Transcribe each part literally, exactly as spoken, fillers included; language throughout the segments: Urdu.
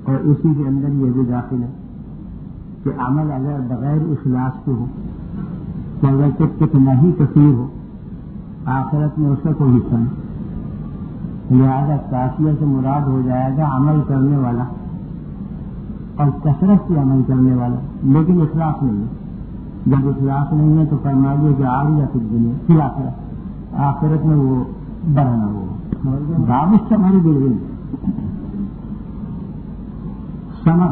اور اسی کے اندر یہ بھی داخل ہے کہ عمل اگر بغیر اخلاص کے ہو تو اگر کتنا ہی کثیر ہو آخرت میں اس کا کوئی حصہ نہیں. لہٰذا کافیہ سے مراد ہو جائے گا عمل کرنے والا اور کثرت سے عمل کرنے والا، لیکن اخلاص نہیں ہے. جب اخلاص نہیں ہے تو فرما دیا کہ آگے یا پھر دنیا پھر آخرت آخرت میں وہ بڑھنا ہوگا. بابش ہماری بالکل سما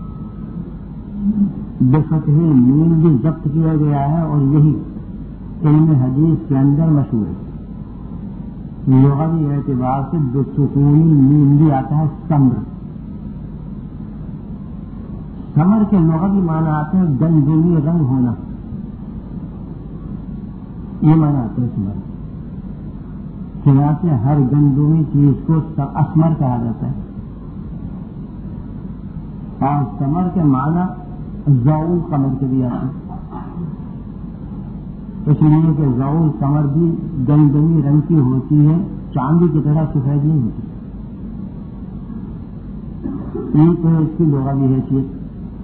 بے فتح میم بھی ضبط کیا گیا ہے اور یہی علم حدیث کے اندر مشہور ہے. لغوی اعتبار سے بے سکونی میم بھی آتا ہے سمر. سمر کے لغوی معنی آتے ہیں گندمی رنگ ہونا، یہ معنی آتا ہے سمر. چنانچہ ہر گندمی چیز کو اسمر کہا جاتا ہے اور سمر کے معنی ضعول قمر کے بھی آتے ہیں، اس لیے کہ ضعول قمر بھی گندمی رنگ کی ہوتی ہے، چاندی کی طرح سفید نہیں ہوتی. یہ تو اس کی لغوی حیثیت.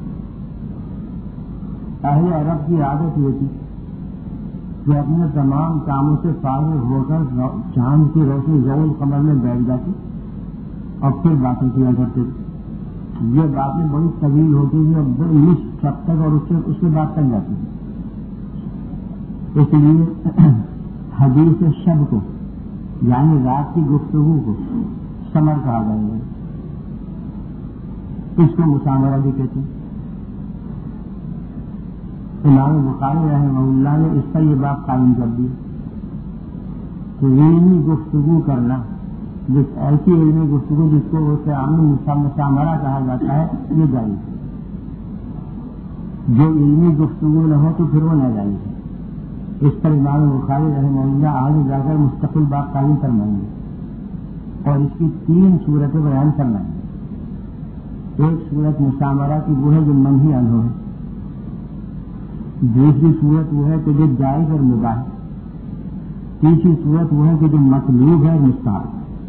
اہل عرب کی عادت یہ تھی کہ اپنے تمام کاموں سے فارغ ہو کر چاند کی روشنی ضعول قمر میں بیٹھ جاتی اور پھر باتیں کیا کرتے تھے. یہ باتیں بڑی طویل ہوتی تھی اور بڑی نصف سب تک اور اس سے اس کے بعد تک جاتی تھی. اس لیے حدیث شب کو یعنی رات کی گفتگو کو سمر کہا گیا ہے. اس کو مسامرہ بھی کہتے ہیں. امام بخاری رحمہ اللہ نے اس پر یہ بات قائم کر دی کہ علمی گفتگو کرنا، جس ایسی علمی گفتگو جس کو اسے عام مسامرہ کہا جاتا ہے، یہ جائز ہے. جو علمی گفتگو نہ ہو تو پھر وہ نہ جائز ہے. اس پر امام بخاری رحمہ اللہ آگے جا کر مستقل بات قائم فرمائیں گے اور اس کی تین صورتیں بیان فرمائیں گے. ایک صورت مسامرہ کی وہ ہے جو منہی عنہ ہے. دوسری صورت وہ ہے کہ جو جائز اور مباح ہے. تیسری صورت وہ ہے کہ جو مطلوب ہے اور مستحب.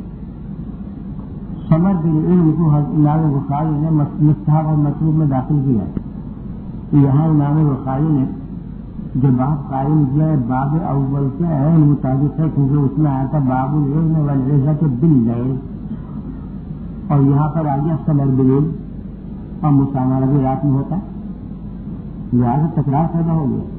سمر بالعلم کو امام بخاری نے مستحب اور مطلوب میں داخل کیا ہے. یہاں امام بخاری نے جو باب قائم کیا ہے باب اول کے عین مطابق ہے، کیونکہ اس میں آیا تھا باب العلم والعزت باللیل اور یہاں پر آ گیا سمر بالعلم اور مسامرہ بھی رات میں ہوتا ہے. لہٰذا تکرار پیدا ہو گیا.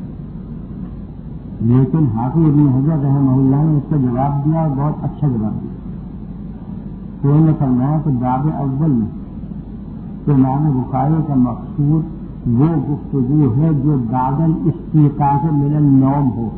لیکن حافظ ابن حجر رحمہ اللہ نے اس کا جواب دیا اور بہت اچھا جواب دیا. تو انہوں نے فرمایا کہ باب اول میں تو امام بخاری کا مقصود وہ گفتگو ہے جو بعد استیقاظ من النوم ہو.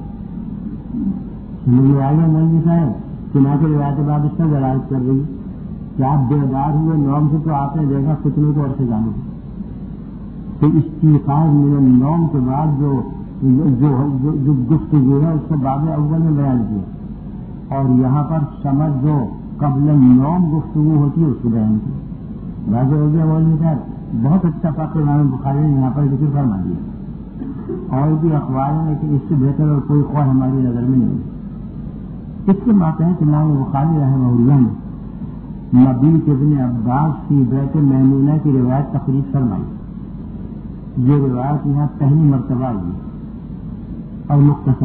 مجھے آگے نہیں لکھا ہے چنانچہ روایت باب اس کا دلالت کر رہی کہ آپ بیدار ہوئے نوم سے تو آپ نے دیکھا فتنے کو اور سے جانو. تو استیقاظ من النوم کے بعد جو جو گفتگو ہے اس کو باب اول میں بیان کیا اور یہاں پر سمجھ جو قبل النوم گفتگو ہوتی ہے اس کو بیان کی. واضح ہو گیا. وہ صاحب بہت اچھا فقہ امام بخاری نے یہاں پر ذکر فرما دیا اور بھی اخبار ہیں لیکن اس سے بہتر اور کوئی قول ہماری نظر میں نہیں. اس کے ماتحت امام بخاری رحمہ اللہ نے نبی ابن عباس کی بیت میمونہ کی روایت تقریب فرمائی. یہ روایت یہاں پہلی مرتبہ آئی اور مختصر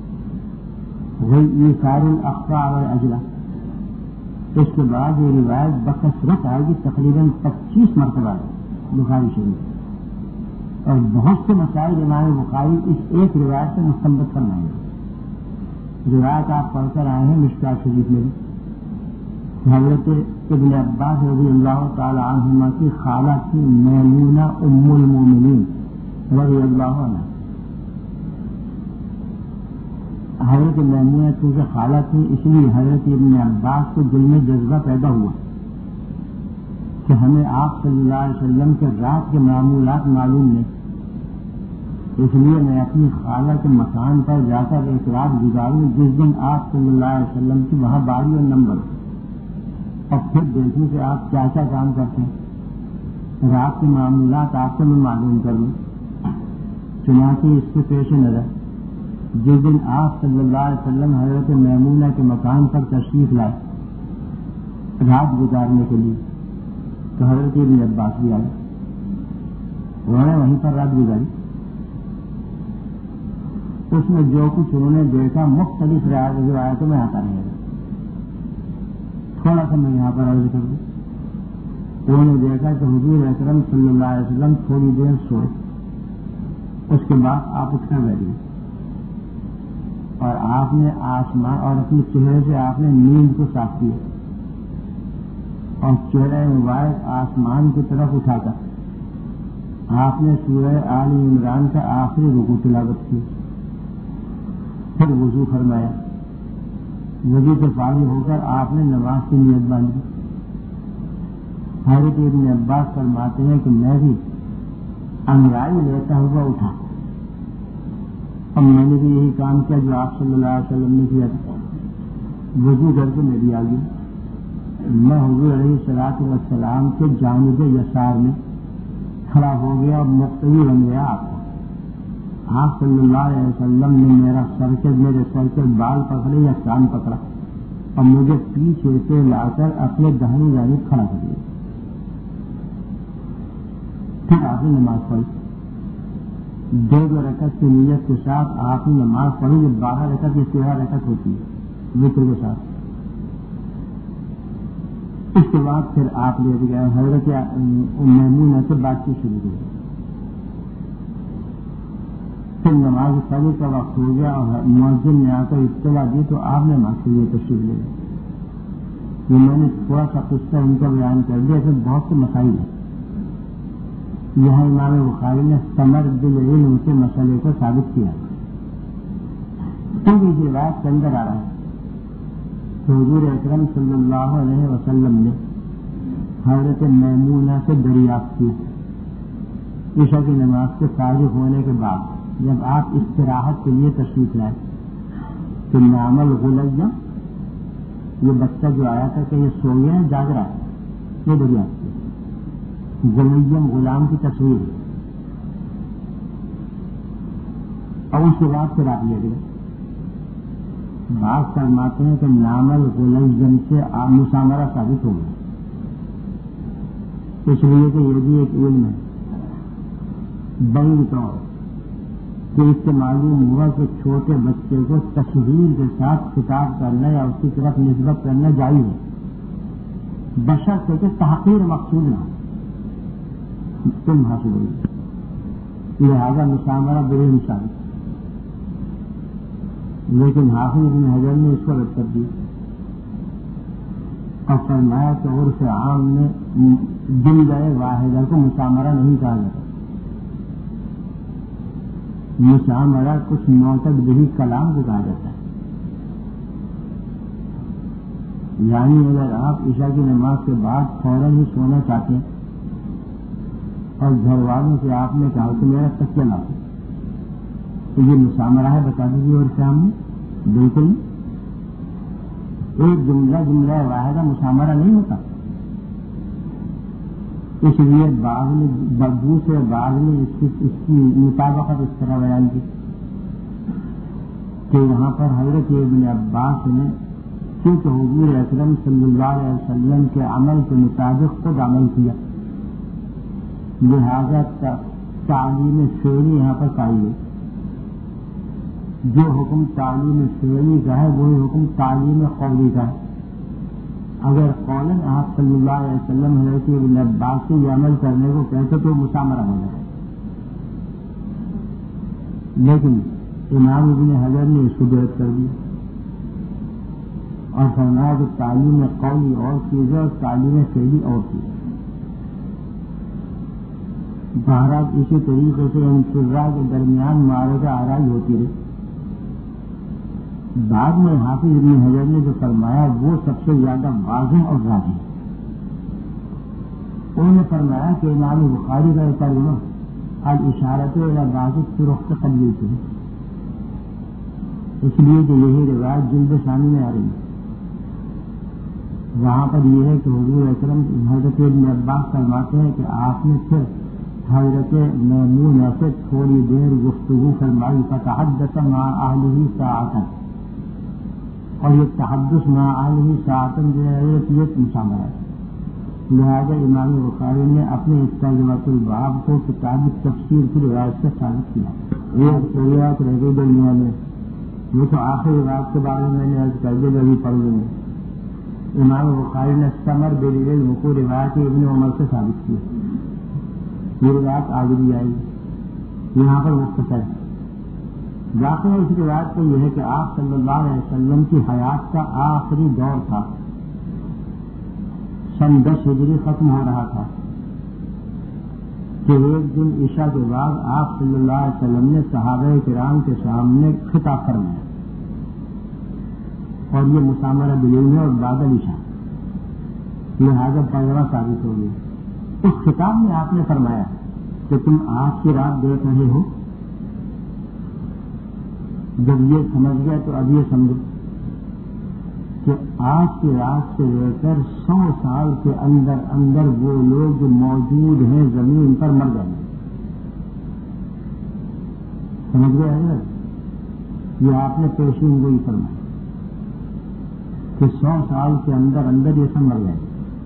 وہی ایثار الاخفاء والاجلا. اس کے بعد یہ روایت بکثرت آئے گی، تقریباً پچیس مرتبہ ہے بخاری شریف اور بہت سے مسائل امام بخاری اس ایک روایت سے مستنبط فرمائیں گے. روایت آپ پڑھ کر آئے ہیں مشکات شریف میں بھی. حضرت ابن عباس رضی اللہ تعالی عنہما کی خالہ تھی میمونہ ام المومنین رضی اللہ عنہ. حضرت میمونہ چونکہ خالہ تھی اس لیے حضرت ابن عباس کو دل میں جذبہ پیدا ہوا کہ ہمیں آپ صلی اللہ علیہ وسلم کے رات کے معمولات معلوم نہیں، اس لیے میں اپنی خالہ کے مکان پر جا کر ایک رات گزاروں جس دن آپ صلی اللہ علیہ وسلم کی وہاں باری اور نمبر اور پھر دیکھوں کہ آپ کیا کیا کام کرتے ہیں، رات کے معمولات آپ کو میں معلوم کر لوں. چنانچہ اس کے پیش نظر جس دن آپ صلی اللہ علیہ وسلم حضرت میمونہ کے مکان پر تشریف لائے رات گزارنے کے لیے تو حضرت ابن عباس بھی آئے، انہوں نے وہیں پر رات گزاری. اس میں جو کچھ انہوں نے دیکھا مختلف روایتوں میں آتا رہے گا. تھوڑا سا میں یہاں پر عرض کر دوں. انہوں نے دیکھا کہ حضور اکرم صلی اللہ علیہ وسلم تھوڑی دیر سوئے، اس کے بعد آپ اٹھ کر بیٹھ گئے اور آپ نے آسمان اور اپنے چہرے سے آپ نے نیند کو صاف کیا اور چہرہ مبارک آسمان کی طرف اٹھا کر آپ نے سورہ آل عمران کا آخری رکوع تلاوت کی. پھر وضو فرمایا، وضو سے فارغ ہو کر آپ نے نماز کی نیت باندھی. حضرت ابن عباس فرماتے ہیں کہ میں بھی انگڑائی لیتا ہوا اٹھا اور میں نے بھی یہی کام کیا جو آپ صلی اللہ علیہ وسلم نے کیا تھا. وضو کر کے میں بھی آ گئی. میں حضور علیہ الصلوۃ والسلام کے جانب یسار میں کھڑا ہو گیا اور مقتدی بن گیا. آپ آپ صلی اللہ علیہ وسلم نے میرا سر کے میرے سر کے بال پکڑے یا کان پکڑا اور مجھے پیچھے سے لا کر اپنے دہنی جانب کھڑا کر دیا. پھر آپ نے نماز پڑھی. دو دو رکعت کی نیت کے ساتھ آپ نے نماز پڑھی جو بارہ رکعت یا تیرہ رکعت ہوتی ہے ذکر کے ساتھ. اس کے بعد پھر آپ لیٹ گئے. حضرت میمونہ سے بات چیت شروع کی. پھر نماز فجر کا وقت ہو گیا اور مؤذن نے آ کر اطلاع دی تو آپ نے نماز کے لیے تشریف لے گئے. یہ میں نے تھوڑا سا قصہ ان کا بیان کر دیا. ایسے بہت سے مسائل ہیں. یہاں امام بخاری نے ثمر بالعلم کے مسئلے کو ثابت کیا. پوری روایت کے اندر آ رہا ہے کہ حضور اکرم صلی اللہ علیہ وسلم نے حضرت میمونہ سے دریافت کی عشاء کی نماز سے فارغ ہونے کے بعد جب آپ استراحت کے لیے تشریف لائے کہ نام الغلیم، یہ بچہ جو آیا تھا کہ یہ سو گیا ہے جاگ رہا ہے، یہ دریافت کی. غلیم غلام کی تصویر ہے. اور اس کے بعد پھر آپ لے گئے. بات فرماتے ہیں کہ نام الغلیم سے مسامرہ ثابت ہو گیا، اس لیے کہ یہ بھی ایک علم ہے بنگ طور کہ اس سے معلوم ہوا کہ چھوٹے بچے کو تشہیر کے ساتھ خطاب کرنا یا اس کی طرف نسبت کرنا جائز ہے، بشرطے کہ تحقیر مقصود نہ تم حاصل ہوگی. لہذا مسامرہ بے مثال. لیکن حافظ ابن حجر نے اس کو رد کر دی اور فرمایا کہ عرف عام میں دل گئے واحدہ کو مسامرہ نہیں کہا جاتا. مسامرہ کچھ نوتک بہی کلام کو کہا جاتا ہے. یعنی اگر آپ عشاء کی نماز کے بعد فوراً ہی سونا چاہتے ہیں اور گھر والوں سے آپ نے کہا کہ میرا تکیہ لاؤ تو یہ مسامرہ ہے، بتا دیجیے. اور شام میں بالکل ایک جملہ جملہ واحدہ مسامرہ نہیں ہوتا. اس لیے بعض نے دوسرے بعض نے اس کی اس کی مطابقت اس طرح بیان کی کہ وہاں پر حضرت ابن عباس نے کیونکہ حضور اکرم صلی اللہ علیہ وسلم کے عمل کے مطابق خود عمل کیا، لہذا تعلیم فعلی یہاں پر پائی گئی. جو حکم تعلیم فعلی کا ہے وہی حکم تعلیم قولی کا ہے. اگر قولاً آپ صلی اللہ علیہ وسلم حضرت ابن عباس سے یہ عمل کرنے کو کہتے تو مسامرہ ہو جائے. لیکن امام ابن حجر نے اس کو درست کر دیا اور فرمایا کہ تعلیم قولی اور چیز ہے اور تعلیم فعلی اور چیز ہے. بہرحال اسی طریقے سے انتظار کے درمیان معرکہ آرائی ہوتی رہی. بعد میں حافظ ابن حجر نے جو فرمایا وہ سب سے زیادہ واضح اور راضی ہے. انہوں نے فرمایا کہ امام بخاری کا ترجمہ الاشارۃ الی بعض الطرق سے قبول ہے، اس لیے کہ یہی روایت جلد ثانی میں آ رہی ہے. وہاں پر یہ ہے کہ حضور اکرم حضرت ابن عباس فرماتے ہیں کہ آپ نے پھر حضرت میمونہ سے تھوڑی دیر گفتگو فرمائی فتحدث مع اہلہ ساعۃ، اور یہ تحدث مع اہلہ ساعۃ جو ہے یہ مسامرہ ہے. لہذا امام بخاری نے اپنے اس ترجمۃ الباب کو کتاب تفسیر کی روایت سے ثابت کیا. یہ روایت رہ گئی دنیا میں، وہ تو آخری روایت کے بارے میں میں نے عرض کر دی ابھی پڑھ لوں. امام بخاری نے ثمر بن وقوع روایت ابن عمر سے ثابت کی. یہ روایت آگے بھی آئی، یہاں پر مختصر ہے. واقعہ اس روایت کو یہ ہے کہ آپ صلی اللہ علیہ وسلم کی حیات کا آخری دور تھا. سن دس ہجری ختم ہو رہا تھا کہ ایک دن عشاء کے بعد آپ صلی اللہ علیہ وسلم نے صحابہ کرام کے سامنے خطاب فرمایا، اور یہ مسامرہ بلیل ہے اور بعد عشاء، لہٰذا پیغام ثابت ہو گئی. اس خطاب میں آپ نے فرمایا کہ تم آج کی رات دیکھ رہے ہو. جب یہ سمجھ گئے تو اب یہ سمجھو کہ آج کی رات سے لے کر سو سال کے اندر اندر وہ لوگ جو موجود ہیں زمین پر مر گئے. سمجھ گئے ہے یہ آپ نے پیشین گوئی فرمائی کہ سو سال کے اندر اندر یہ سب مر گئے.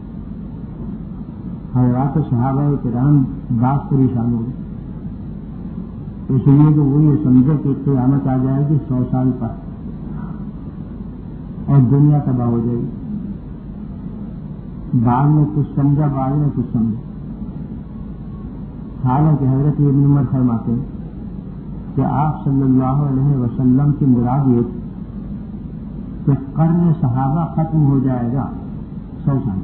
حضرات صحابہ کرام بات پریشان ہو گئی، اس لیے کہ وہ یہ سمجھے کہ قیامت آ جائے گی سو سال پر اور دنیا تباہ ہو جائے گی. بعد میں کچھ سمجھا، بعد میں کچھ سمجھا. حالانکہ حضرت ابن عمر فرماتے ہیں کہ آپ صلی اللہ علیہ وسلم کی مراد یہ کہ قرن صحابہ ختم ہو جائے گا سو سال،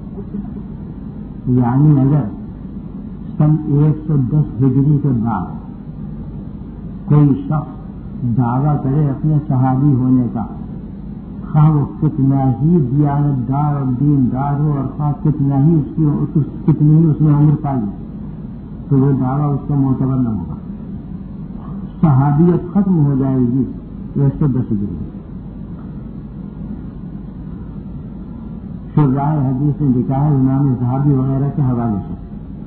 یعنی اگر سن ایک سو دس ہجری کے بعد کوئی شخص دعویٰ کرے اپنے صحابی ہونے کا، خواہ وہ کتنا ہی دیانت دار اور دین دار ہو اور خواہ کتنا ہی اس کی کتنی ہی اس نے عمر پائی، تو وہ دعویٰ اس کا معتبر نہ ہوگا. صحابیت ختم ہو جائے گی ایک سو دس ہجری. پھر رائے حدیث نے لکھا ہے امام صحابی وغیرہ کے حوالے سے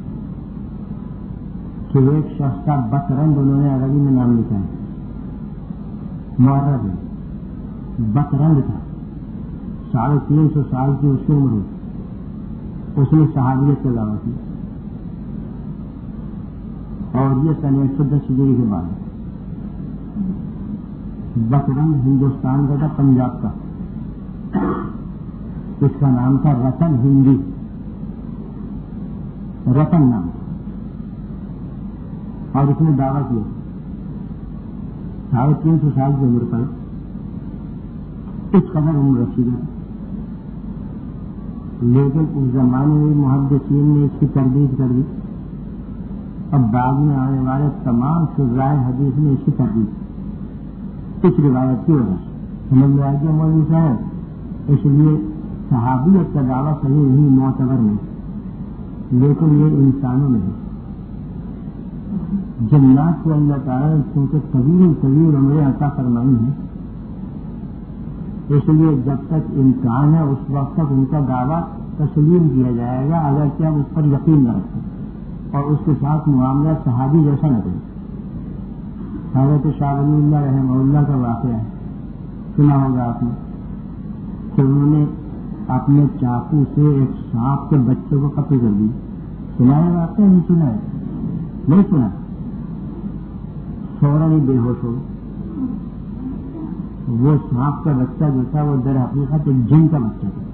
کہ ایک شخص کا بکرنگ انہوں نے عربی میں نام لکھا ہے، معرب ہے، بکرنگ تھا، ساڑھے تین سو سال کی اس کی عمر ہوئی. اس نے صحابیت کا دعویٰ کیا اور یہ سن ایک سو دس ہجری کے بعد. بکرنگ ہندوستان کا تھا، پنجاب کا. اس کا نام تھا رتن ہندی، رتن نام، اور اس نے دعویٰ کیا ساڑھے تین سو سال کی عمر پر اس قدر عمر رسید ہے. لیکن اس زمانے میں محدثین نے اس کی تردید کر دی، اب بعد میں آنے والے تمام شرائع حدیث نے اس کی تردید اس روایت کی وجہ سے. سمجھ میں آ گیا مولوی صاحب؟ اس لیے صحابیت کا دعویٰ صحیح نہیں، معتبر نہیں، لیکن یہ انسانوں میں ہے. جنات کو اللہ تعالیٰ نے چونکہ طویل طویل عمریں عطا فرمائی ہیں، اس لیے جب تک امکان ہے اس وقت تک ان کا دعویٰ تسلیم کیا جائے گا، اگر کیا اس پر یقین نہ رکھیں اور اس کے ساتھ معاملہ صحابی جیسا نہ کریں. حضرت شاہ ولی اللہ رحمہ اللہ کا واقعہ ہے، سنا ہوگا آپ نے کہ انہوں نے اپنے چاقو سے ایک سانپ کے بچے کو قتل کر دی. سنا ہے واقعہ؟ نہیں سنا ہے؟ نہیں سنا. فوراً ہی بے ہوش ہو. وہ سانپ کا بچہ جو تھا وہ در حقیقت ایک جن کا بچہ تھا.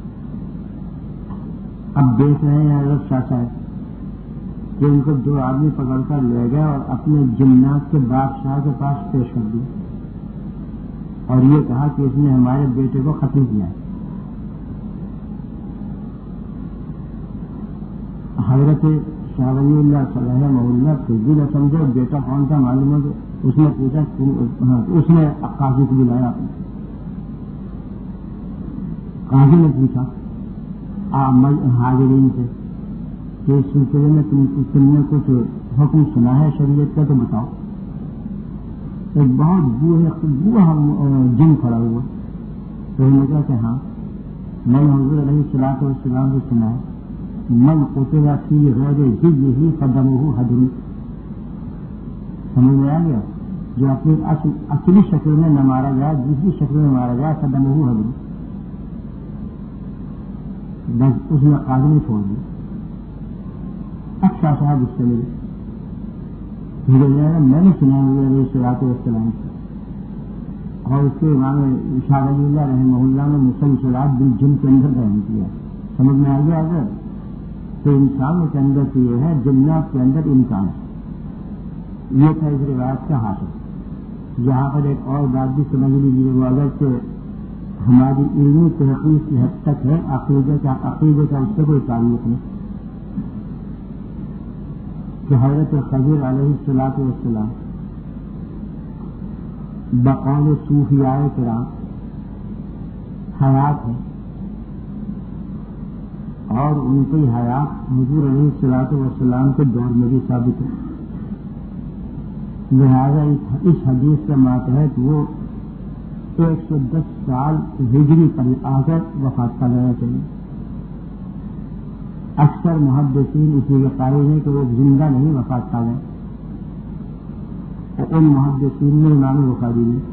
اب دیکھ رہے ہیں حضرت شاہ صاحب کہ ان کو دو آدمی پکڑ کر لے گئے اور اپنے جنات کے بادشاہ کے پاس پیش کر دی اور یہ کہا کہ اس نے ہمارے بیٹے کو قتل کیا ہے. حضرت شاہ ولی اللہ صلی اللہ علیہ وسلم نہ سمجھو بیٹا کون سا معلوم ہو. اس نے پوچھا، اس نے قاضی کو بلایا. قاضی نے پوچھا حاضرین سے کہ اس سلسلے میں تم نے کچھ حکم سنا ہے شریعت کا تو بتاؤ. ایک بہت بوڑھا جن کھڑا ہوا تو انہوں نے کہا کہ ہاں میں نے حضور علیہ الصلوۃ والسلام سے سنا ہے من قتل فی غیر جزہ فدمہ حدر. سمجھ میں آ گیا؟ جو اپنی اصلی شکل میں نہ مارا جائے، دوسری شکل میں مارا جائے، فدمہ حدر. بس اس نے قاضی چھوڑ دیا. اچھا صاحب اس سے ملے میں نے سنا ہوئے علیہ الصلوۃ والسلام سے, اور اس کے امام شاہ ولی اللہ رحمہ اللہ نے مسلسلات بالجن کے اندر بیان کیا. سمجھ میں آ گیا اگر تو انسانوں کے اندر تو یہ ہے, جنات کے اندر انسان. یہ تھا اس روایت کا حاصل. یہاں پر ایک اور بات بھی سمجھ لیجیے, وہ اگر کہ ہماری علمی تحقیق کی حد تک ہے, عقیدے کا عقیدے کا اس سے کوئی تعلق نہیں, کہ حضرت خضر علیہ الصلوۃ والسلام بقول صوفیاء کرام حیات ہے, اور ان کی حیات حضور علیہ الصلوۃ والسلام کے دور میں بھی ثابت ہے. لہذا اس حدیث کے ماتحت وہ ایک سو دس سال ہجری پر آ کر وفات پا لینا چاہیے. اکثر محدثین اسی کے قائل ہیں کہ وہ زندہ نہیں وفات پا گئے, ان محدثین میں امام بخاری نے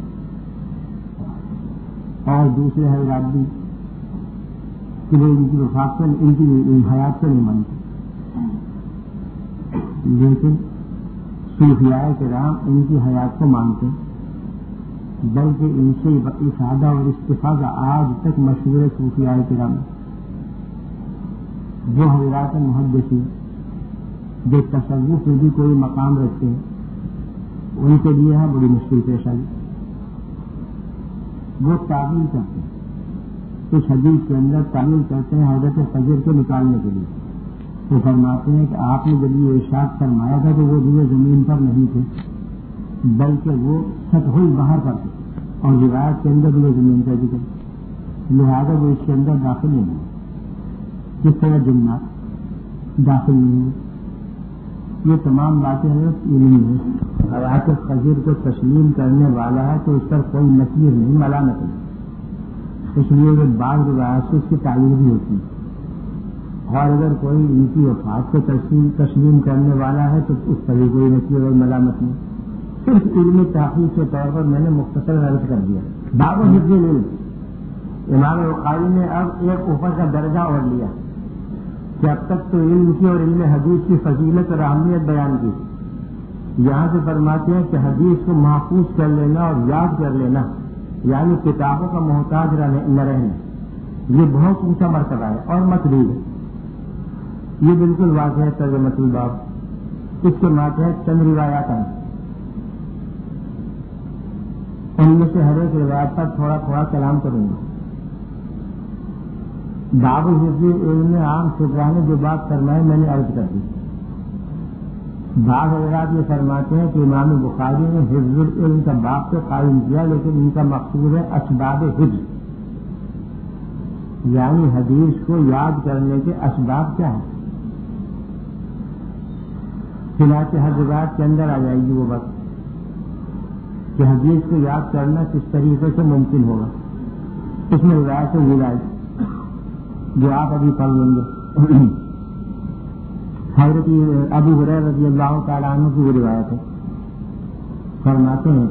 اور دوسرے حضرات بھی کہ وہ ان کی وفات سے ان کی حیات سے نہیں مانتے, لیکن صوفیاء کرام ان کی حیات کو مانتے, بلکہ ان سے افادہ اور استفادہ آج تک مشہور صوفیاء کرام. جو حضرات محدثین جو تصوف میں بھی کوئی مقام رکھتے ہیں, ان کے لیے ہے بڑی مشکل پیش آئی. وہ تعبیر کرتے ہیں, اس حدیث کے اندر تعبیر کرتے ہیں حضرت فجر کو نکالنے کے لیے. وہ فرماتے ہیں کہ آپ نے جب یہ ارشاد فرمایا تھا تو وہ روئے زمین پر نہیں تھے, بلکہ وہ سطح باہر پر تھے, اور روایت کے اندر روئے زمین پر بھی تھے. لہٰذا وہ اس کے اندر داخل نہیں ہوئے. جس طرح جنات داخل نہیں ہوئے. یہ تمام باتیں حضرت علمی ہے. حیات خضر کو تسلیم کرنے والا ہے تو اس پر کوئی نکیر نہیں, ملامت نہیں. اس لیے کہ بعض روایات سے اس کی تعبیر بھی ہوتی ہے, اور اگر کوئی ان کی وفات کو تسلیم تسلیم کرنے والا ہے تو اس پر بھی کوئی نکیر اور ملامت نہیں. صرف علمی تحقیق کے طور پر میں نے مختصر عرض کر دیا. باب و حفظ علم, امام بخاری نے اب ایک اوپر کا درجہ اور لیا کہ اب تک تو علم کی اور علم حدیث کی فضیلت اور اہمیت بیان کی. یہاں سے فرماتے ہیں کہ حدیث کو محفوظ کر لینا اور یاد کر لینا, یعنی کتابوں کا محتاج نہ رہنا, یہ بہت اونچا مرتبہ ہے اور مطلوب ہے. یہ بالکل واضح ہے ترجمۃ الباب. اس کے ماتحت چند روایات ہیں, ان میں سے ہر ایک روایت پر تھوڑا تھوڑا کلام کروں گا. باب الحفظ علم عام شکرا نے جو بات فرمائی میں نے عرض کر دی. بعض حضرات یہ فرماتے ہیں کہ امام بخاری نے حفظ العلم کا باب سے قائم کیا, لیکن ان کا مقصود ہے اسباب حفظ, یعنی حدیث کو یاد کرنے کے اسباب کیا ہیں. چنانچہ ہر روایت کے اندر آ جائے گی وہ بات کہ حدیث کو یاد کرنا کس طریقے سے ممکن ہوگا. اس میں روایت سے ملائے جو آپ ابھی پڑھ لیں گے. حضرت ابو ہریرہ رضی اللہ تعالیٰ عنہ کی وہ روایت ہے, فرماتے ہیں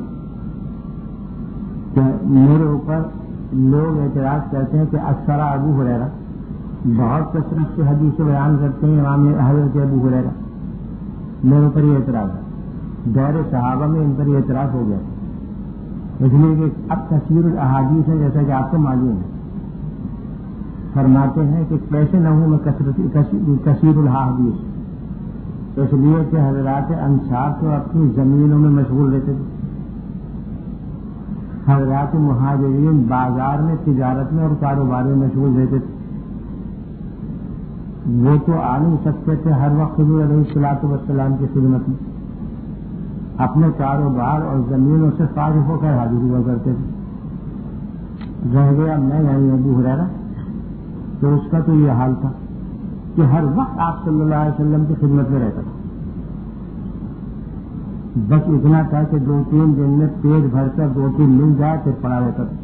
کہ میرے اوپر لوگ اعتراض کرتے ہیں کہ اکثر ابو ہریرہ بہت کثرت سے حدیث بیان کرتے ہیں امام حضرت ابو ہریرہ. میرے اوپر یہ اعتراض ہے, دور صحابہ میں ان پر یہ اعتراض ہو گیا, اس لیے کہ اب کثیر الاحادیث ہے جیسا کہ آپ کو معلوم ہے. فرماتے ہیں کہ کیسے نہ ہوں میں کثیر الاحادیث, اس لیے کہ حضرات انصار تو اپنی زمینوں میں مشغول رہتے تھے, حضرات مہاجرین بازار میں تجارت میں اور کاروبار میں مشغول رہتے تھے. وہ تو آ نہیں سکتے تھے ہر وقت حضور علیہ الصلوۃ والسلام کی خدمت میں, اپنے کاروبار اور زمینوں سے فارغ ہو کر حاضر ہوا کرتے تھے. رہ گیا میں یعنی ابو ہریرہ, تو اس کا تو یہ حال تھا کہ ہر وقت آپ صلی اللہ علیہ وسلم کی خدمت میں رہتا تھا. بس اتنا تھا کہ دو تین دن میں پیٹ بھر کر دو تین مل جائے پھر پڑا رہتا تھا.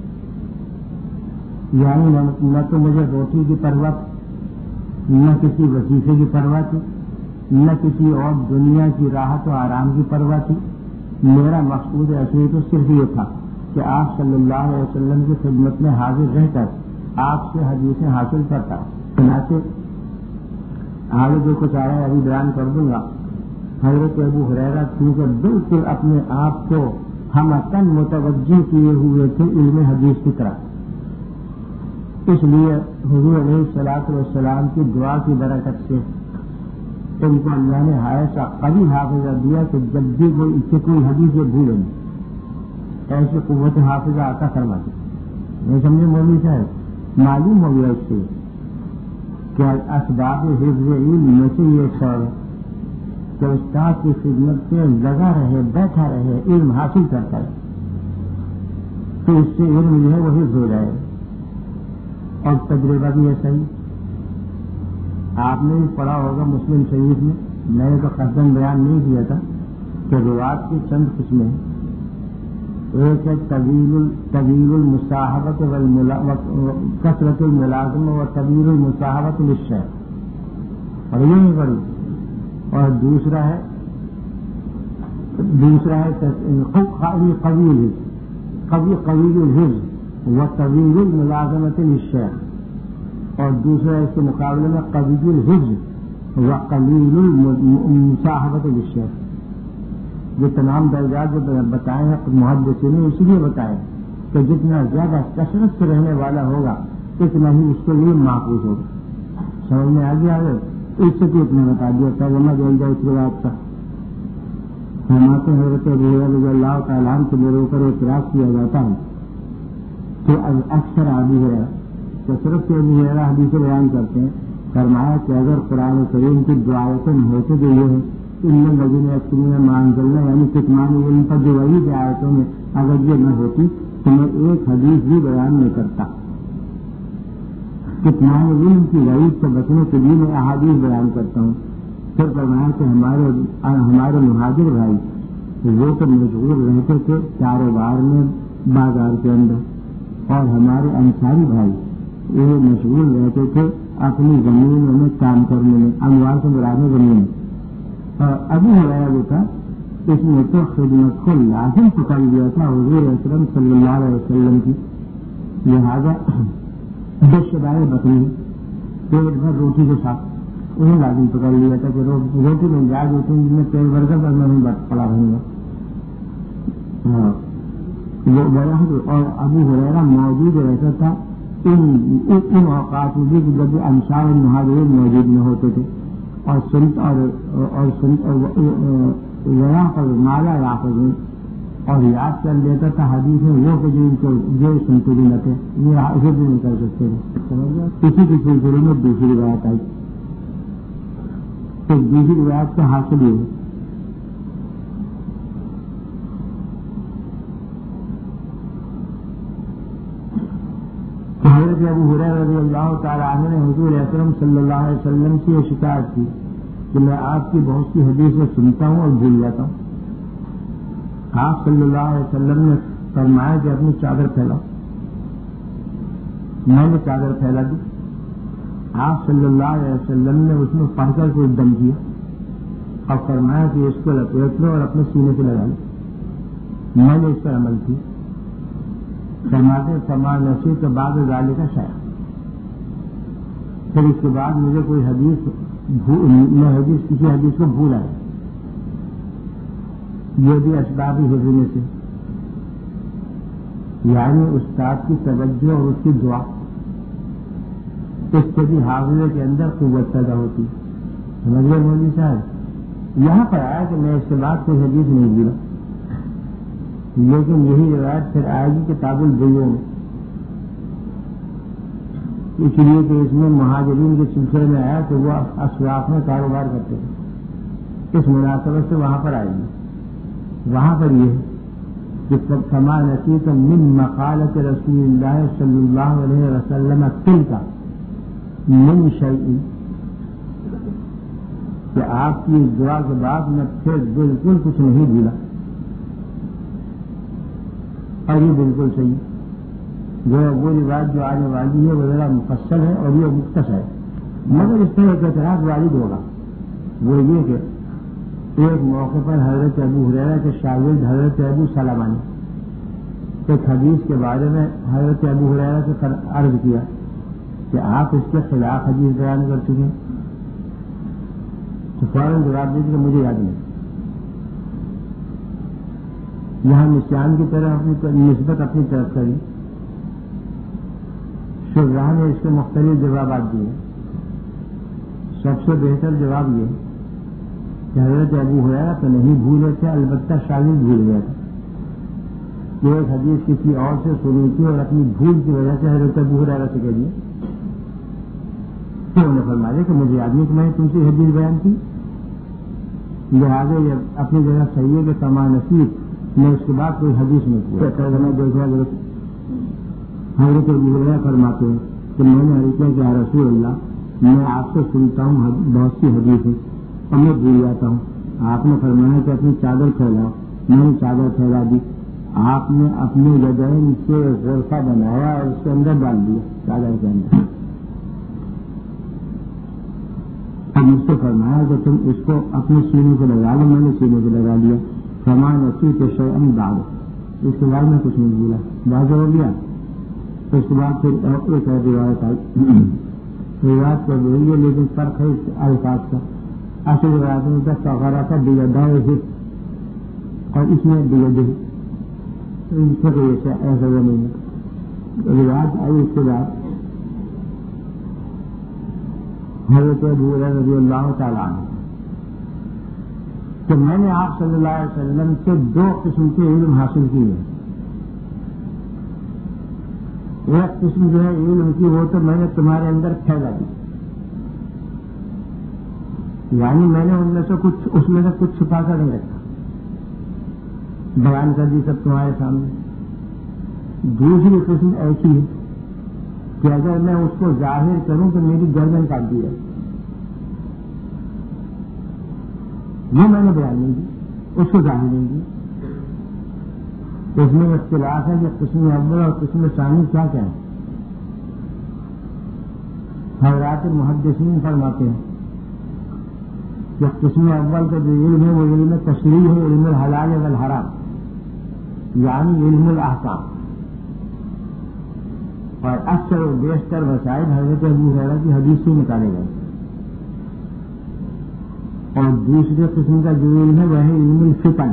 یعنی نہ تو مجھے روٹی کی پرواہ, نہ کسی وظیفے کی پرواہ تھی, نہ کسی اور دنیا کی راحت و آرام کی پرواہ تھی. میرا مقصود ایسے تو صرف یہ تھا کہ آپ صلی اللہ علیہ وسلم کی خدمت میں حاضر رہ کر آپ سے حدیثیں حاصل کرتا چنانچہ آگے جو کچھ آیا ابھی بیان کر دوں گا. حضرت ابو ہریرہ کیونکہ بالکل اپنے آپ کو ہم تن متوجہ کیے ہوئے تھے علم حدیث کی طرح، اس لیے حضور علیہ الصلوۃ والسلام کی دعا کی برکت سے ان کو اللہ نے ایسا قوی حافظہ دیا کہ جب بھی وہ اس سے کوئی حدیث بھولے نہیں، ایسے قوت حافظہ عطا فرماتے. نہیں سمجھے مولوی صاحب؟ معلوم ہو گیا اس سے کہ اسباب حفظ علم میں سے یہ خیر ہے کہ استاد کی خدمت سے لگا رہے، بیٹھا رہے، علم حاصل کرتا ہے تو اس سے علم جو ہے وہ حفظ ہو جائے. اور تجربہ بھی ایسا ہی آپ نے بھی پڑھا ہوگا مسلم شریف میں، میں نے تو قصداً بیان نہیں کیا تھا کہ روایت کی چند قسمیں ہیں. ایک ہے طویل طویل المصاحبت کثرت الملازمہ و طویل المصاحبت للشیخ، اور یہ نہیں پڑھی. اور دوسرا ہے دوسرا ہے قوی قوی قویل الحفظ و طویل الملازمت للشیخ، اور دوسرا اس کے مقابلے میں قوی الحفظ و قلیل المصاحبت للشیخ. یہ تمام درجات جو بتائے ہیں محدثین نے اسی لیے بتائے کہ جتنا زیادہ کثرت سے رہنے والا ہوگا اتنا ہی اس کے لیے محفوظ ہوگا. سمجھ میں آ گیا ہے؟ اس سے تو اتنا بتا دیا ترجمہ دے جائے اس روایت کا. فرماتے ہیں حضرت ابو ہریرہ رضی اللہ تعالیٰ عنہ سے میرے اوپر اعتراض کیا جاتا ہے کہ اکثر ابو ہریرہ کثرت سے ابو ہریرہ حدیث بیان کرتے ہیں. فرمایا کہ اگر قرآن کریم کی دو آیتیں ہوتے جو یہ ہیں ان میں لگن یکتمون ما انزلنا، یعنی کتمان علم پر جو وہی آیتوں میں اگر یہ نہ ہوتی تو میں ایک حدیث بھی بیان نہیں کرتا. کتمان علم کی غیب سے بچنے کے لیے میں احادیث بیان کرتا ہوں. پھر فرمایا کہ ہمارے ہمارے مہاجر بھائی وہ تو مشغول رہتے تھے کاروبار میں بازار کے اندر، اور ہمارے انصاری بھائی وہ مشغول رہتے تھے اپنی زمینوں میں کام کرنے میں، انوار سے مراد زمین. اور ابو ہریرہ جو تھا اس نے تو خدمت کو لازم پکڑ لیا تھا حضور اکرم صلی اللہ علیہ وسلم کی. لہذا دشدائے بکری پیٹ بھر روٹی کے ساتھ انہیں لازم پکڑ لیا تھا کہ روٹی میں جائز ہوتی ہیں جن میں پیٹ بھر کر میں نہیں پڑا رہوں گا. اور ابو ہریرہ موجود رہتا تھا ان اوقات میں بھی جب انصار مہاجرین موجود نہ ہوتے تھے، اور سنت اور اور سنت یہاں پر مالا یافظ اور یاد کر لیتا تھا حدیث میں وہ کہ جو ان کو جو سنتے بھی نہ تھے یہ اسے بھی نہیں کر سکتے تھے. اسی کے سلسلے میں دوسری روایت آئی. تو دوسری روایت کا حاصل یہ ہے کہ حضرت ابو ہریرہ رضی اللہ تعالیٰ عنہ نے حضور اکرم صلی اللہ علیہ وسلم کی یہ شکایت کی کہ میں آپ کی بہت سی حدیثیں سنتا ہوں اور بھول جاتا ہوں. آپ صلی اللہ علیہ وسلم نے فرمایا کہ اپنی چادر پھیلاؤ. میں نے چادر پھیلا دی. آپ صلی اللہ علیہ وسلم نے اس میں پڑھ کر کوئی دم کیا اور فرمایا کہ اس کو لپیٹ لو اور اپنے سینے سے لگا لو. میں نے اس پر عمل کی. فرماتے سما نسی کے بعد ڈالے کا شاید پھر اس کے بعد مجھے کوئی حدیث میں حدیث کسی حدیث کو بھول آئے. یہ بھی اسباب حفظ میں سے، یعنی استاد کی توجہ اور اس کی دعا، اس سے بھی حافظے کے اندر قوت پیدا ہوتی. سمجھے مولوی صاحب؟ یہاں پر آیا کہ میں اس کے بعد کوئی حدیث نہیں بھولا، لیکن یہی روایت پھر آئے گی کتاب البیوع میں، اس لیے کہ اس میں مہاجرین کے سلسلے میں آیا کہ وہ اسواق میں کاروبار کرتے تھے. اس مناسبت سے وہاں پر آئے گی. وہاں پر یہ ہے کہ کما نسیت من مقالت رسول اللہ صلی اللہ علیہ وسلم تلک من شیء، کہ آپ کی دعا کے بعد میں پھر بالکل کچھ نہیں بھولا. اور یہ بالکل صحیح جو وہ روایت جو آنے والی ہے وہ ذرا مفصل ہے اور یہ مختصر ہے، مگر اس پر ایک اعتراض وارد ہوگا. وہ یہ کہ ایک موقع پر حضرت ابو ہریرہ کے شاگرد حضرت ابو سلمہ نے ایک حدیث کے بارے میں حضرت ابو ہریرہ سے عرض کیا کہ آپ اس کے خلاف حدیث بیان کر چکے ہیں؟ تو فوراً جواب دیجیے کہ مجھے یاد نہیں. یہاں نشان کی طرح اپنی نسبت اپنی طرف کری. شراح نے اس کے مختلف جوابات دیے. سب سے بہتر جواب یہ کہ حضرت ابو ہریرہ تو نہیں بھولے تھے، البتہ شاگرد بھول گیا تھا. ایک حدیث کسی اور سے سنی تھی اور اپنی بھول کی وجہ سے حضرت ابو ہریرہ سے کہہ دیا. تو انہوں نے فرمایا کہ مجھے یاد نہیں کہ میں نے تم سے حدیث بیان کی. لہٰذا یہ اپنی جگہ صحیح ہے کہ تمام نصیب میں اس کے بعد کوئی حدیث نہیں کی. حضرت ابو ہریرہ فرماتے ہیں کہ میں نے عرض کیا کہ رسول اللہ میں آپ سے سنتا ہوں بہت سی حدیث ہے اور میں بھول جاتا ہوں. آپ نے فرمایا کہ اپنی چادر پھیلاؤ. میں نے چادر پھیلا دی. آپ نے اپنے یدین سے غرفہ بنایا اور اس کے اندر ڈال دیا چادر کے اندر. اب مجھ سے فرمایا کہ تم اس کو اپنے سینے کو لگا لو. میں نے سینے کو لگا لیا. سامان اسی کے شیئن ڈال. اس کے بعد میں کچھ نہیں بولا. واضح ہو گیا. اس کے بعد پھر ایک اور روایت آئی. روایت کر رہی ہے لیکن فرق ہے الفاظ کا. اصل روایت میں دس وغیرہ کا بیدا ہے اور اس میں بیدے ان سے کوئی ایسا ایسا وہ نہیں ہے. روایت آئی اس کے بعد حضرت ابو ہریرہ رضی اللہ تعالیٰ عنہ کہ میں نے آپ صلی اللہ علیہ وسلم سے دو قسم کے علم حاصل کیے. ایک قسم جو ہے علم کی وہ تو میں نے تمہارے اندر پھیلا دی، یعنی میں نے ان میں سے کچھ اس میں سے کچھ چھپا کر نہیں رکھا، بیان کر دی سب تمہارے سامنے. دوسری قسم ایسی ہے کہ اگر میں اس کو ظاہر کروں تو میری گردن کاٹ دی جائے. وہ میں نے بیان نہیں دی، اس کو ظاہر نہیں دی. اس میں اختلاف ہے کہ قسم اول اور قسم ثانی کیا کیا ہے. حضرات محدثین فرماتے ہیں کہ قسم اول کا جو علم ہے وہ علم تشریح ہے، علم الحلال والحرام، یعنی علم الاحکام. اور اکثر و بیشتر مسائل حضرت ابو ہریرہ کی حدیث سے نکالے گئے. اور دوسرے قسم کا جو علم ہے وہ ہے علم الفتن،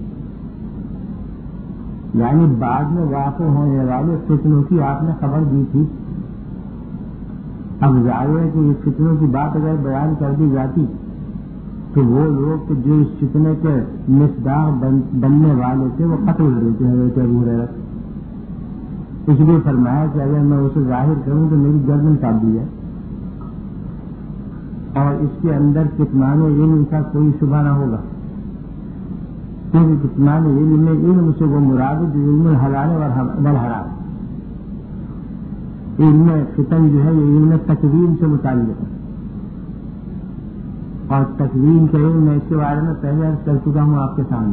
یعنی بعد میں واقع ہونے والے فتنوں کی آپ نے خبر دی تھی. اب ظاہر ہے کہ یہ فتنوں کی بات اگر بیان کر دی جاتی تو وہ لوگ جو اس فتنے کے مصداق بننے والے تھے وہ قتل ہو رہے تھے حضرت ابو ہریرہ. اس لیے فرمایا کہ اگر میں اسے ظاہر کروں تو میری گردن کاٹ دی جائے. اور اس کے اندر کتمان علم کا کوئی شبہ نہ ہوگا، کیونکہ کتمان علم میں علم سے وہ مراد جو علم الحلال والحرام. علم فتن جو ہے یہ علم تکوین سے متعلق ہے، اور تکوین کا علم میں اس کے بارے میں پہلے عرض کر چکا ہوں آپ کے سامنے.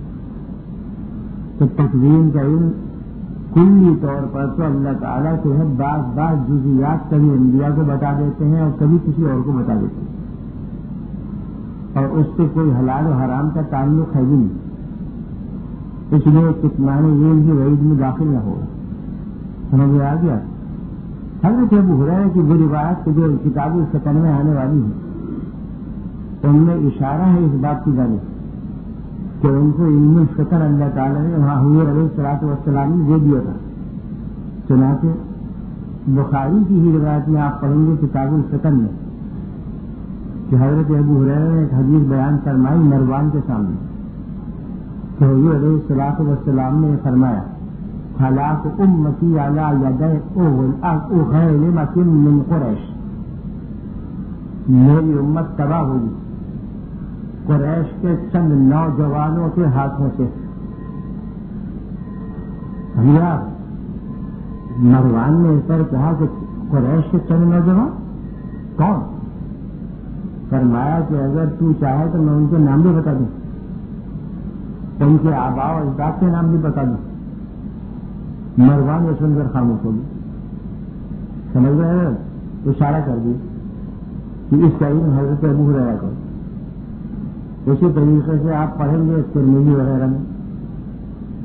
تو تکوین کا علم کلی طور پر تو اللہ تعالیٰ کے ہے بعض بعض جزیات کبھی انبیاء کو بتا دیتے ہیں اور کبھی کسی اور کو بتا دیتے ہیں، اور اس سے کوئی حلال و حرام کا تعلق ہے بھی نہیں. اس لیے کتمان علم کی وعید میں داخل نہ ہوگا. سمجھ میں آ گیا. حضرت ابو ہریرہ کی وہ روایت جو کتاب الفتن میں آنے والی ہے ان میں اشارہ ہے اس بات کی جانب کہ ان کو علم الفتن اللہ تعالیٰ نے وہاں حضور علیہ الصلوۃ والسلام نے دے دیا تھا. چنانچہ بخاری کی ہی روایت میں آپ پڑھیں گے کتاب الفتن میں کہ حضرت ابو ہریرہ نے ایک حدیث بیان فرمائی مروان کے سامنے کہ حضور علیہ الصلوۃ والسلام نے فرمایا ہلاک امتی علی یدی اغیلمۃ من قریش، میری امت تباہ ہوگی قریش کے چند نوجوانوں کے ہاتھوں سے. مروان نے اس پر کہا کہ قریش کے چند نوجوان کون؟ فرمایا کہ اگر تو چاہے تو میں ان کے نام بھی بتا دوں، ان کے آباء و اجداد کے نام بھی بتا دوں. مروان یہ سن کر خاموش ہوگی. سمجھ رہے ہیں؟ اشارہ کر دی کہ اس کا علم حضرت ابو ہریرہ کو. اسی طریقے سے آپ پڑھیں گے ترمذی وغیرہ میں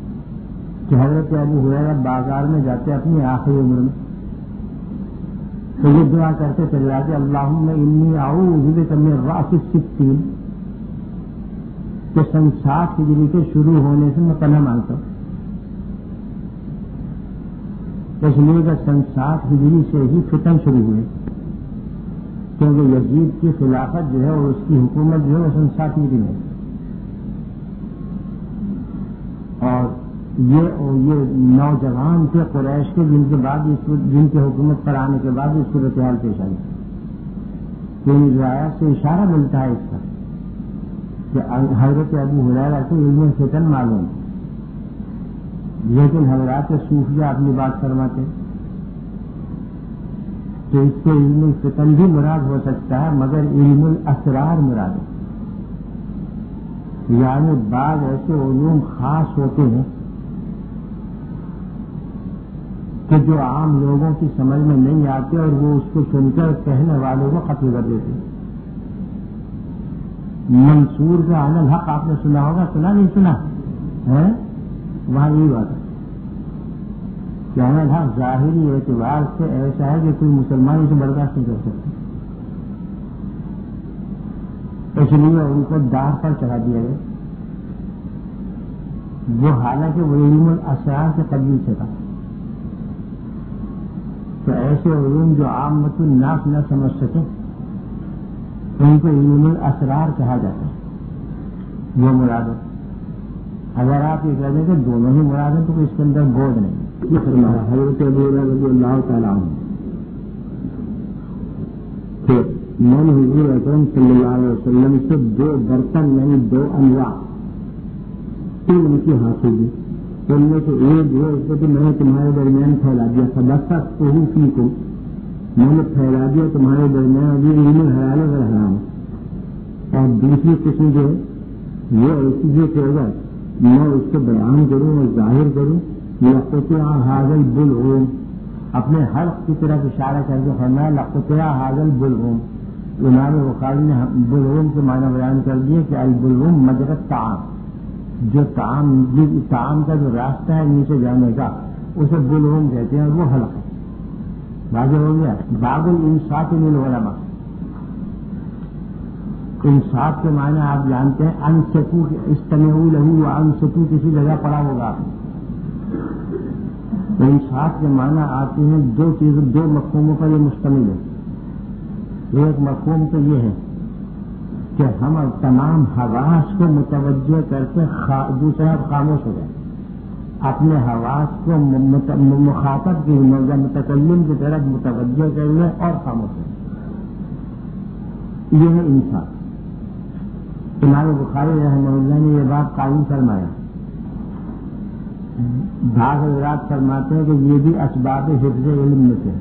کہ حضرت ابو ہریرہ بازار میں جاتے اپنی آخری عمر میں تو یہ دعا کرتے چلے جاتے اللہم انی اعوذ بک من رأس الستین، کہ سن ساٹھ ہجری کے شروع ہونے سے میں پناہ مانگتا ہوں، اس لیے کہ سن ساٹھ ہجری سے ہی فتن شروع ہوئے، کیونکہ یزید کی خلافت جو ہے اور اس کی حکومت جو ہے وہ سن ساٹھ ہجری میں، اور یہ یہ نوجوان تھے قریش کے جن کے بعد جن کے حکومت پر آنے کے بعد اس صورتحال پیش آئی. کوئی روایت سے اشارہ ملتا ہے اس کا کہ حضرت ابو ہریرہ کو علم فتن معلوم، لیکن حضرات صوفیہ اپنی بات فرماتے تو اس سے علم فتن بھی مراد ہو سکتا ہے، مگر علم الاسرار مراد ہے. یعنی بعض ایسے علوم خاص ہوتے ہیں کہ جو عام لوگوں کی سمجھ میں نہیں آتے اور وہ اس کو سن کر کہنے والوں کو ختم کر دیتے. منصور کا عن الحق آپ نے سنا ہوگا، سنا نہیں سنا ہے؟ وہاں یہی بات ہے کہ عن الحق ظاہری اعتبار سے ایسا ہے کہ کوئی مسلمان اسے برداشت نہیں کر سکتا، اس لیے ان کو دار پر چڑھا دیا گیا. وہ حالانکہ وہ علم الاسرار کے قبیل سے تھا، تو ایسے علوم جو عامت الناس نہ سمجھ سکے ان کو علم الاسرار کہا جاتا ہے. وہ مراد ہے. اگر آپ یہ کہہ دیں کہ دونوں ہی مراد ہیں تو اس کے اندر بودھ نہیں. یہ فرمایا حضرت ابو ہریرہ رضی اللہ تعالیٰ عنہ کہ من حضور اکرم صلی اللہ علیہ وسلم سے دو برتن یعنی دو انواع ان کی حاصل دی. ان میں سے ایک جو ہے کہ میں نے تمہارے درمیان پھیلا دیا فبثت فی کو، میں نے پھیلا دیا تمہارے درمیان ابھی علم حلال اور حرام. اور دوسری قسم جو ہے وہ ایسی جو کہ اگر میں اس کو بیان کروں اور ظاہر کروں لقطع ھذا البلعوم، اپنے حلق کی طرف اشارہ کر کے فرمایا لقطع ھذا البلعوم. امام بخاری نے بلعوم کے معنی بیان کر دیے کہ البلعوم مجرى الطعام، جو طعام طعام کا جو راستہ ہے نیچے جانے کا اسے بلعوم کہتے ہیں، وہ حلق ہے. واضح ہو گیا. باب الانصات للعلماء، انصات کے معنی آپ جانتے ہیں انصتو، استمعوا له وانصتوا کسی جگہ پڑا ہوگا آپ نے. انصات کے معنی آتے ہیں دو چیزوں دو مفہوموں پر یہ مشتمل ہے. ایک مفہوم تو یہ ہے کہ ہم تمام حواس کو متوجہ کر کے دوسرا خاموش ہو جائیں، اپنے حواس کو مخاطب کی یا متکلم کی طرف متوجہ کر لیں اور خاموش ہو. یہ ہے انصات. امام بخاری رحمہ اللہ نے یہ بات قائم فرمایا. بعض حضرات فرماتے ہیں کہ یہ بھی اسباب حفظ علم میں سے،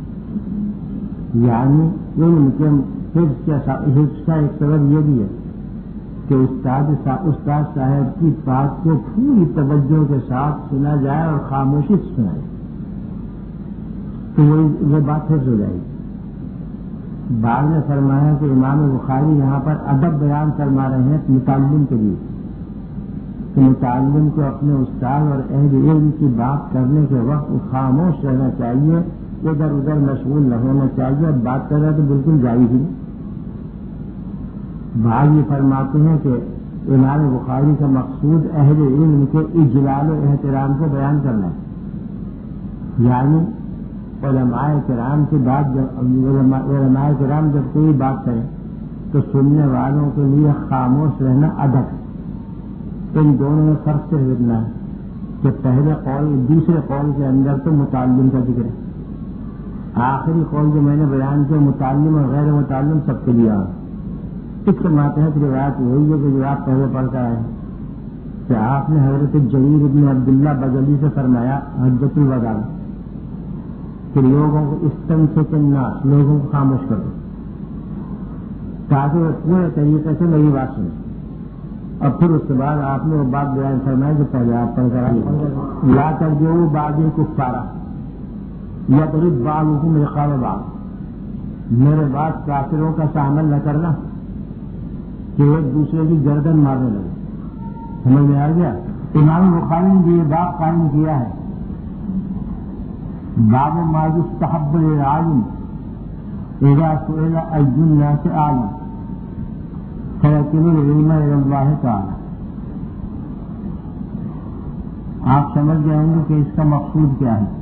یعنی علم کے حفظ کا ایک سبب یہ بھی ہے کہ استاد استاد صاحب کی بات کو پوری توجہ کے ساتھ سنا جائے اور خاموشی سے سنا جائے تو وہ بات حفظ ہو جائے گی. بعد نے فرمایا کہ امام بخاری یہاں پر ادب بیان فرما رہے ہیں متعلم کے لیے کہ متعلم کو اپنے استاد اور اہل علم کی بات کرنے کے وقت خاموش رہنا چاہیے، ادھر ادھر مشغول نہ ہونا چاہیے. بات کر رہے تو بالکل جائز ہی. بعض یہ فرماتے ہیں کہ امام بخاری کا مقصود اہل علم کے اجلال و احترام کو بیان کرنا ہے، یعنی علماء کرام کے بعد علماء کرام جب کوئی بات کریں تو سننے والوں کے لیے خاموش رہنا ادب ہے. ان دونوں میں فرق سے دیکھنا ہے کہ پہلے قول دوسرے قول کے اندر تو متعلم کا ذکر ہے، آخری قول جو میں نے بیان کیا متعلم اور غیر متعلم سب کے لیے آ اس کے ماتحت روایت وہی ہے کہ جو آپ پہلے پڑھ کر آئے ہیں کہ آپ نے حضرت جریر ابن عبداللہ بجلی سے فرمایا حجۃ الوداع کہ لوگوں کو استنصت الناس، لوگوں کو خاموش کر دو تاکہ وہ پورے طریقے سے میری بات سنیں. اور پھر اس کے بعد آپ نے وہ بات بیان فرمایا جو پہلے آپ پڑھ کر آئیے لا کر جو بعض کفارا یا قریب بعض حکم رقاب بعض، میرے بات کافروں کا شامل نہ کرنا کہ ایک دوسرے کی گردن مارنے لگے. سمجھ میں آ گیا. امام بخاری نے یہ بات قائم کیا ہے باب ما یستحب للعالم اذا سئل ای الناس اعلم فیکل العلم الی اللہ تعالی. آپ سمجھ جائیں گے کہ اس کا مقصود کیا ہے.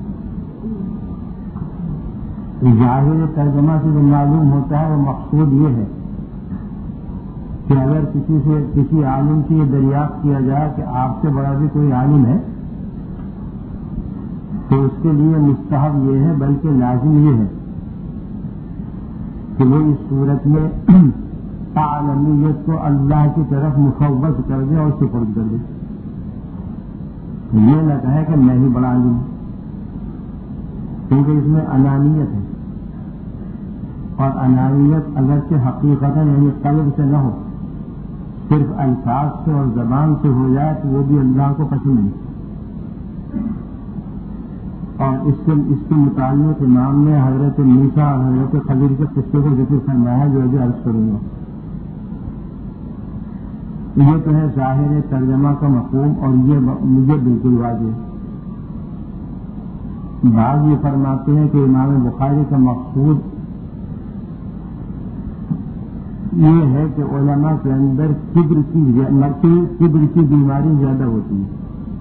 ظاہر ترجمہ سے جو معلوم ہوتا ہے وہ مقصود یہ ہے کہ اگر کسی سے کسی عالم سے یہ دریافت کیا جائے کہ آپ سے بڑا بھی کوئی عالم ہے تو اس کے لیے مستحب یہ ہے بلکہ لازم یہ ہے کہ وہ اس صورت میں عالمیت کو اللہ کی طرف مفوض کر دے اور سپرد کر دے. یہ نہ کہے کہ میں ہی بڑا عالم ہوں، کیونکہ اس میں انانیت ہے، اور انانیت اگرچہ حقیقت یعنی قلب سے نہ ہو، صرف الفاظ سے اور زبان سے ہو جائے تو وہ بھی اللہ کو پسند نہیں. اور اس سے اس کے متعلق امام نے حضرت موسیٰ اور حضرت خضر کے قصے کو ذکر فرمایا جو ابھی عرض کروں گا. یہ تو ہے ظاہر ترجمہ کا مفہوم، اور یہ مجھے بالکل واضح ہے. بعض یہ فرماتے ہیں کہ امام بخاری کا مقصود یہ ہے کہ علماء کے اندر کبر کی کبر کی بیماری زیادہ ہوتی ہے.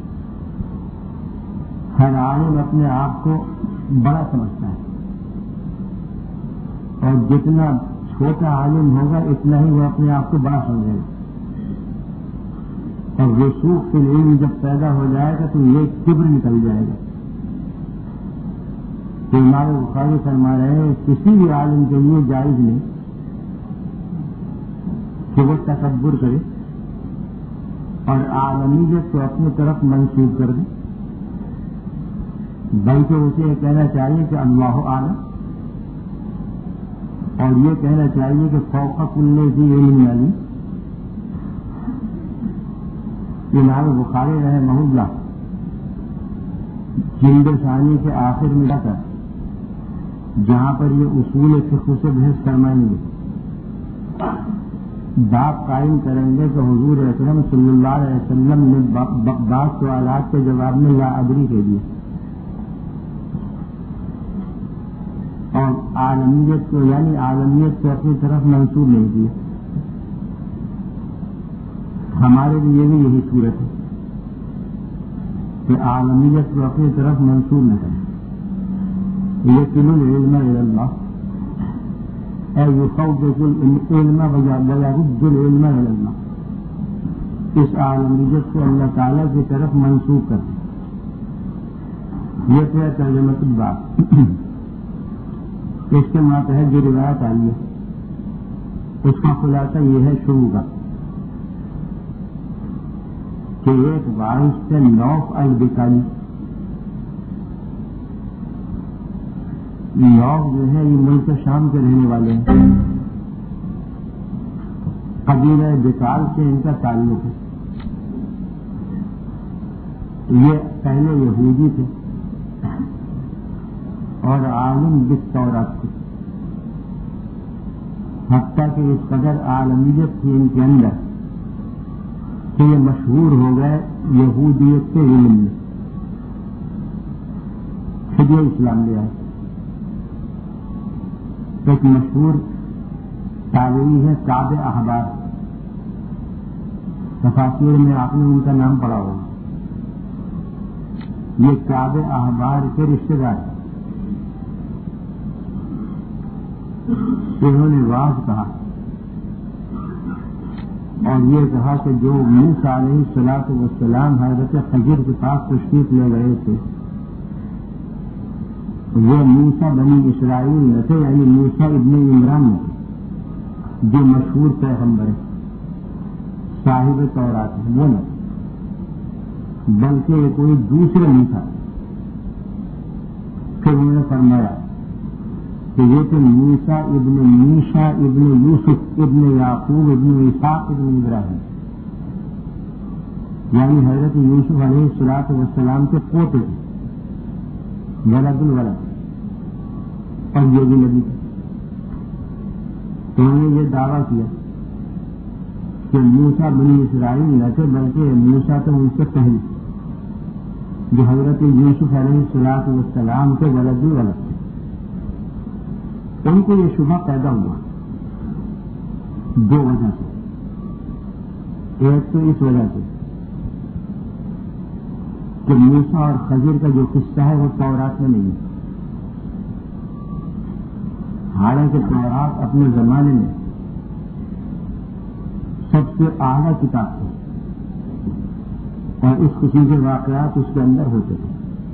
ہر عالم اپنے آپ کو بڑا سمجھتا ہے، اور جتنا چھوٹا عالم ہوگا اتنا ہی وہ اپنے آپ کو بڑا سمجھے گا. اور رسوخ کے علم جب پیدا ہو جائے گا تو یہ کبر نکل جائے گا. تو امام بخاری فرما رہے ہیں کسی بھی عالم کے لیے جائز نہیں کہ وہ تکبر کرے اور عالمیت کو اپنی طرف منسوب کر دے، بلکہ اسے یہ کہنا چاہیے کہ اللہ اعلم، اور یہ کہنا چاہیے کہ فوق کل ذی علم علیم. امام بخاری رحمہ اللہ جلد ثانی کے آخر میں جا کر جہاں پر یہ اصول فقہ سے بحث فرمائیں گے، بات قائم کریں گے کہ حضور اکرم صلی اللہ علیہ وسلم نے بعض سوالات کے جواب میں لا ادری کہہ دیا، اور عالمیت کو یعنی عالمیت کو اپنی طرف منسوب نہیں کیا. ہمارے لیے بھی یہی صورت ہے کہ عالمیت کو اپنی طرف منسوب نہ کریں. یہ کلو العلم الی اللہ اے یخوف العلم ویرد العلم الی اللہ، اس عالمیت کو اللہ تعالیٰ کی طرف منسوب کر دیں. یہ تو ہے ترجمۃ الباب. اس کے ماتحت جو روایت آئی ہے اس کا خلاصہ یہ ہے شروع کا کہ ایک وارث سے نوف البکالی، نوف جو ہے یہ ملک شام کے رہنے والے ہیں، قبیلہ بکال سے ان کا تعلق ہے. یہ پہلے یہودی تھے اور عالم بالتورات تھے، حتیٰ کہ اس قدر عالمیت تھی ان کے اندر کہ یہ مشہور ہو گئے یہودیت کے علم میں. پھر یہ اسلام لے آئے. ایک مشہور تابعی ہے کعب احبار، تفاسیر میں آپ نے ان کا نام پڑھا ہوگا. یہ کعب احبار کے رشتے دار ہیں. انہوں نے واضح کہا اور یہ کہا کہ جو موسیٰ علیہ الصلاۃ والسلام حضرت خضر کے پاس تشریف لے گئے تھے وہ موسیٰ بنی اسرائیل نہ تھے، یعنی موسیٰ ابن عمران نہ تھے جو مشہور پیغمبر صاحب تورات ہے، وہ نہ، بلکہ یہ کوئی دوسرا نہیں تھا. پھر انہوں نے فرمایا کہ یہ تو موسیٰ ابن میشا ابن یوسف ابن یعقوب ابن اسحاق ابن ابراہیم، یعنی حضرت یوسف علیہ الصلاۃ والسلام کے پوتے تھے، ولد الولد، اور یہ بھی نبی تھے. تو انہوں نے یہ دعویٰ کیا کہ موسیٰ بنی اسرائیل نہ تھے بلکہ موسیٰ تو ان سے پہلے جو حضرت یوسف علیہ الصلاۃ والسلام کے ولد الولد تھے. ان کو یہ شبہ پیدا ہوا دو وجہ سے. ایک تو اس وجہ سے کہ موسیٰ اور خضر کا جو قصہ ہے وہ تورات میں نہیں ہے. حالانکہ تورات اپنے زمانے میں سب سے اعلیٰ کتاب تھی اور اس قسم کے واقعات اس کے اندر ہوتے تھے.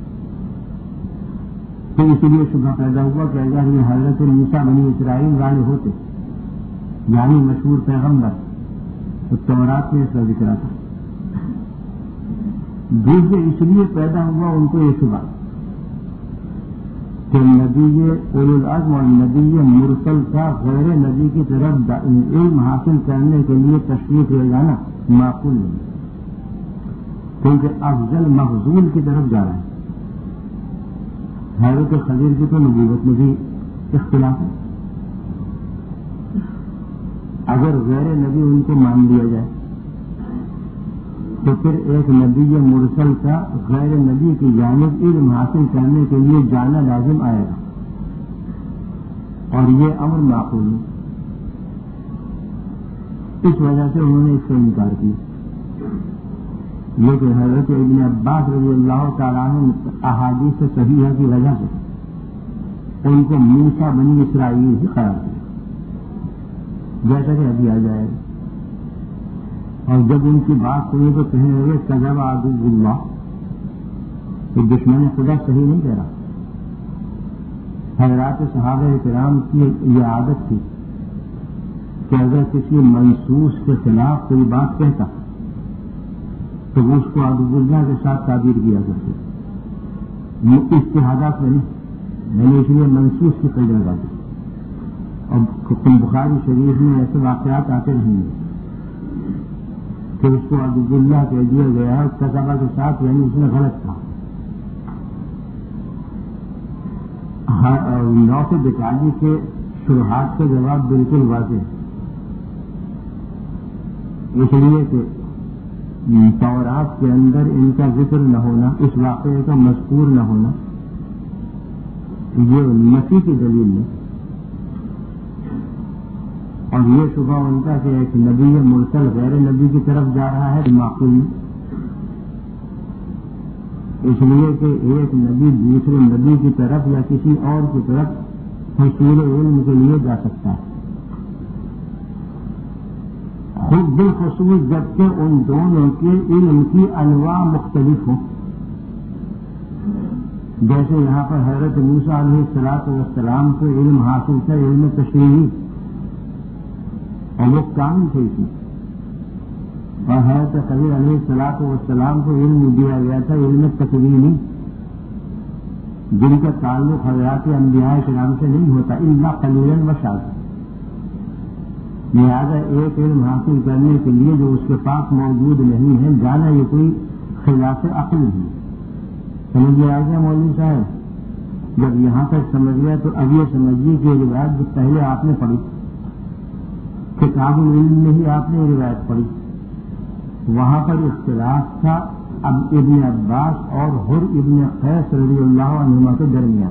تو اس لیے شبہ پیدا ہوا کہ اگر یہ حضرت موسیٰ بنی اسرائیل والے ہوتے یعنی مشہور پیغمبر تو تورات میں اس کا ذکر تھا. دوسرے اس لیے پیدا ہوا ان کو یہ شبہ کہ نبی اولو العزم اور نبی مرسل کا غیر نبی کی طرف علم حاصل کرنے کے لیے تشریف لے جانا معقول نہیں، کیونکہ افضل مخزول کی طرف جا رہا ہے. حضرت خضر کی تو نبوت میں بھی اختلاف ہے. اگر غیر نبی ان کو مان لیا جائے تو پھر ایک نبی مرسل کا غیر نبی کی جانب علم حاصل کرنے کے لیے جانا لازم آئے گا اور یہ امر معقول ہے. اس وجہ سے انہوں نے اس سے انکار کیا. لیکن حضرت ابن عباس رضی اللہ تعالیٰ عنہ احادیث صحیحہ کی وجہ سے ان کو موسیٰ بنی اسرائیل ہی قرار دیا، جیسا کہ ابھی آ جائے. اور جب ان کی بات سنی تو کہنے لگے کذب عدو اللہ، تو دشمن خدا صحیح نہیں کہہ رہا. حضرات صحابہ کرام کی یہ عادت تھی کہ اگر کسی منصوص کے خلاف کوئی بات کہتا تو وہ اس کو عدو اللہ کے ساتھ تعبیر کیا کرتے. اجتہادات میں نہیں، میں نے اس لیے منصوص کی قید لگا دی. اور بخاری شریف میں ایسے واقعات آتے نہیں ہیں کہ اس کو عدو اللہ کہہ دیا گیا ہے کذبہ کے ساتھ، یعنی اس نے غلط کہا. نو سو بیتالیس کے شروحات کا جواب بالکل واضح ہے، اس لیے کہ تورات کے اندر ان کا ذکر نہ ہونا، اس واقعے کا مذکور نہ ہونا، یہ نفی کی دلیل ہے. اور یہ شبہ ان کا کہ ایک نبی مرسل غیر نبی کی طرف جا رہا ہے معقول نہیں، اس لیے کہ ایک نبی دوسرے نبی کی طرف یا کسی اور کی طرف حصول علم کے لیے جا سکتا ہے. خود بالخصوص جبکہ ان دونوں کے علم کی انواع مختلف ہوں. جیسے یہاں پر حضرت موسیٰ علیہ الصلاۃ والسلام کو علم حاصل تھا علم تشریعی اور وہ کامل تھے اس میں، اور حضرت خضر علیہ الصلاۃ والسلام کو علم دیا گیا تھا علم تکوینی جن کا تعلق حضرات انبیاء کرام سے نہیں ہوتا الا قلیلا و شاذا. لہٰذا ایک علم حاصل کرنے کے لیے جو اس کے پاس موجود نہیں ہے جانا یہ کوئی خلاف عقل نہیں. سمجھ لیا گیا مولوی صاحب؟ جب یہاں تک سمجھ گیا تو اب یہ سمجھیے کہ روایت جو پہلے آپ نے پڑھی کتاب العلم میں ہی آپ نے روایت پڑھی، وہاں پر اختلاف تھا اب ابن عباس اور حر ابن قیس رضی اللہ عنہما کے درمیان،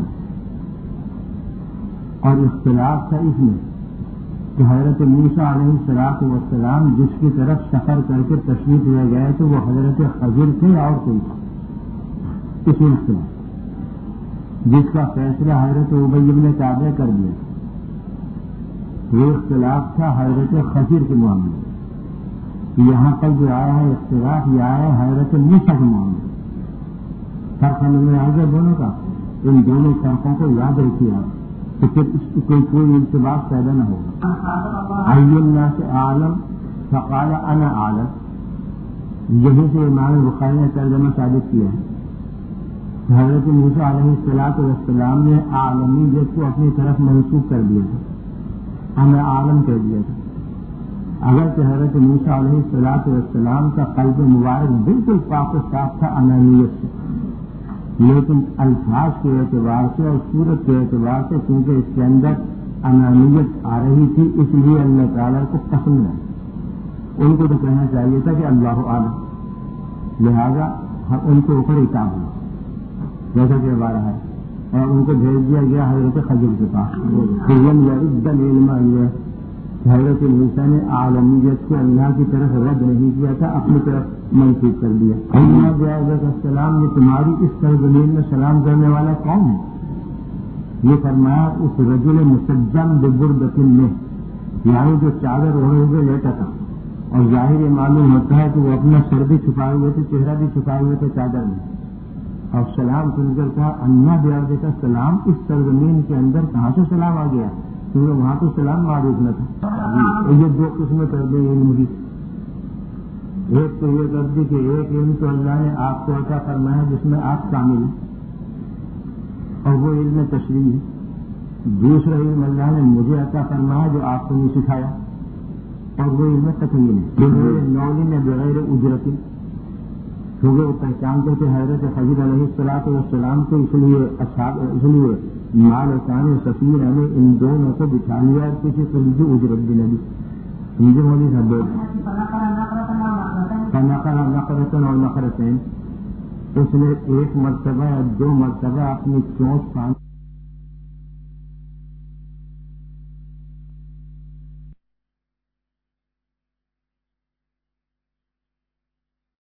اور اختلاف تھا اس میں کہ حضرت موسیٰ علیہ الصلاۃ والسلام جس کی طرف سفر کر کے تشریف لے گئے تو وہ حضرت خضر تھے اور کوئی تھا. اس میں اختلاف جس کا فیصلہ حضرت ابی بن کعب نے کر دیا، وہ اختلاف تھا حضرت خضر کے معاملے. یہاں پر جو آیا ہے اختلاف یہ آیا ہے حضرت موسیٰ کے معاملے. فرق سمجھ میں آ گیا دونوں کا؟ ان دونوں فرقوں کو یاد رکھیے آپ تو پھر اس کی کوئی کوئی التباس پیدا نہ ہوگا. ای الناس عالم فقال انا عالم، یہی سے امام بخاری نے ترجمہ ثابت کیا ہے. حضرت موسیٰ علیہ الصلاۃ والسلام نے عالمیت کو اپنی طرف منسوخ کر دیا تھا، ہمیں عالم کہہ دیا تھا. اگرچہ حضرت موسیٰ علیہ الصلاۃ والسلام کا قلب مبارک بالکل پاک و صاف تھا انانیت سے، لیکن الفاظ کے اعتبار سے اور صورت کے اعتبار سے کیونکہ اس کے اندر انانیت آ رہی تھی اس لیے اللہ تعالیٰ کو پسند نہیں. ان کو تو کہنا چاہیے تھا کہ اللہ عالم، لہذا ان کے اوپر اتاب ہوا جیسا کہ بارہ ہے. اور ان کو بھیج دیا گیا حضرت خضر کے پاس. حضرت موسیٰ نے عالمیت کو اللہ کی طرف رد نہیں کیا تھا، اپنی طرف منسوخ کر دیا. علیہ السلام نے تمہاری اس سرزمین میں سلام کرنے والا کون ہے؟ یہ فرمایا اس رجل مسجم ببردۃ میں، یعنی جو چادر اوڑھے ہوئے لیٹا تھا، اور ظاہر یہ معلوم ہوتا ہے کہ وہ اپنا سر بھی چھپائے ہوئے تھے، چہرہ بھی چھپائے ہوئے تھے چادر میں. اور سلام سن کر کہا انا بیاض کا سلام، اس سرزمین کے اندر کہاں سے سلام آ گیا؟ کیونکہ وہاں تو سلام معروف نہ تھا. یہ دو قسمیں کر دی علم کی. ایک تو یہ کر دی کہ ایک علم تو اللہ نے آپ کو عطا فرمایا جس میں آپ شامل ہیں، اور وہ علم تشریح ہے. دوسرا علم اللہ نے مجھے عطا فرمایا جو آپ کو نہیں سکھایا، اور وہ علم تقریر ہے بغیر نول میں بغیر اجرت، کیونکہ وہ پہچانتے تھے حضرت خضر علیہ الصلوۃ والسلام کو، اس لیے اصحاب اس لیے مالکان سفیر ہمیں ان دونوں کو بٹھا لیا اور کسی قسم کی اجرت بھی نہیں دی. مجھے مولی صاحب نقرہ نقرتن اور نقرتین، اس نے ایک مرتبہ یا دو مرتبہ اپنی چونچ کام